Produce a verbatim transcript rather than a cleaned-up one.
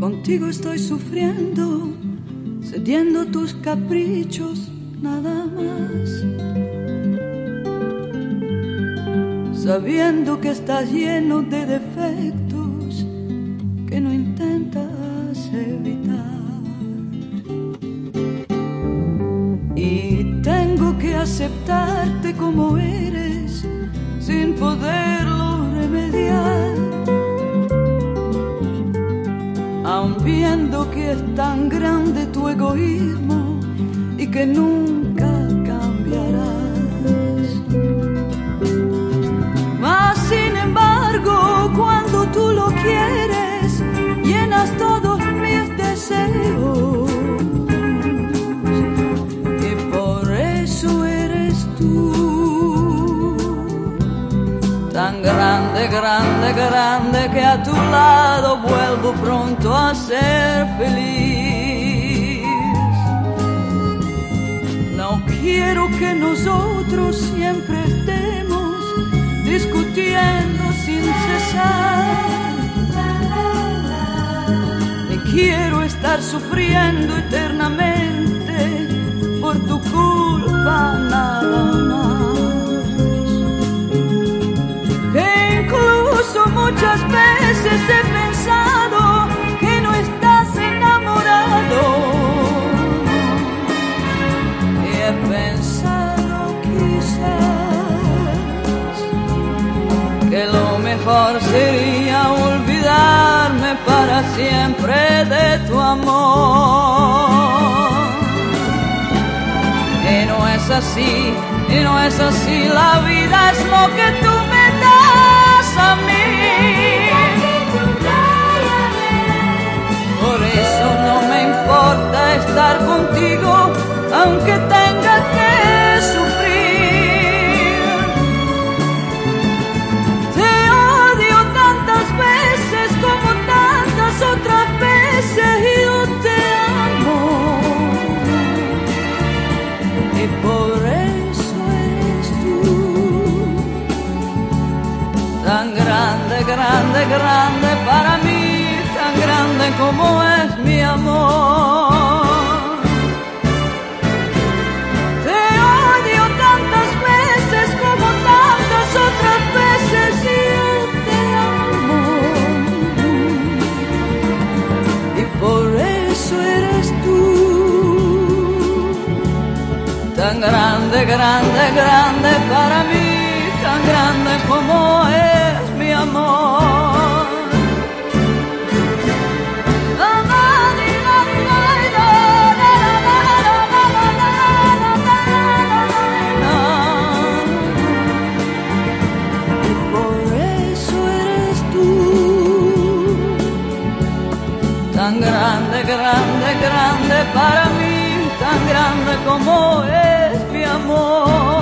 Contigo estoy sufriendo, cediendo tus caprichos, nada más. Sabiendo que estás lleno de defectos que no intentas evitar. Y tengo que aceptarte como eres, sin poderlo remediar. Aun viendo que es tan grande tu egoísmo y que nunca cambiarás. Mas sin embargo, cuando tú lo quieres, llenas todos mis deseos. Y por eso eres tú, tan grande, grande, grande, que a tu lado vuelvo pronto a ser feliz. No quiero que nosotros siempre estemos discutiendo sin cesar, ni quiero estar sufriendo eternamente por tu culpa nada más. Que incluso muchas veces he pensado que no estás enamorado, y he pensado quizás que lo mejor sería olvidarme para siempre de tu amor. Y no es así, y no es así, la vida es lo que tú me das a mí. Por eso no me importa estar contigo, aunque tenga que sufrir. Te odio tantas veces como tantas otras veces, y yo te amo. Y por eso eres tú, tan grande, grande, grande para mí, tan grande como es mi amor. Te odio tantas veces como tantas otras veces, y yo te amo. Y por eso eres tú, tan grande, grande, grande para mí, tan grande como es mi amor. Tan grande, grande, grande para mí, tan grande como es mi amor.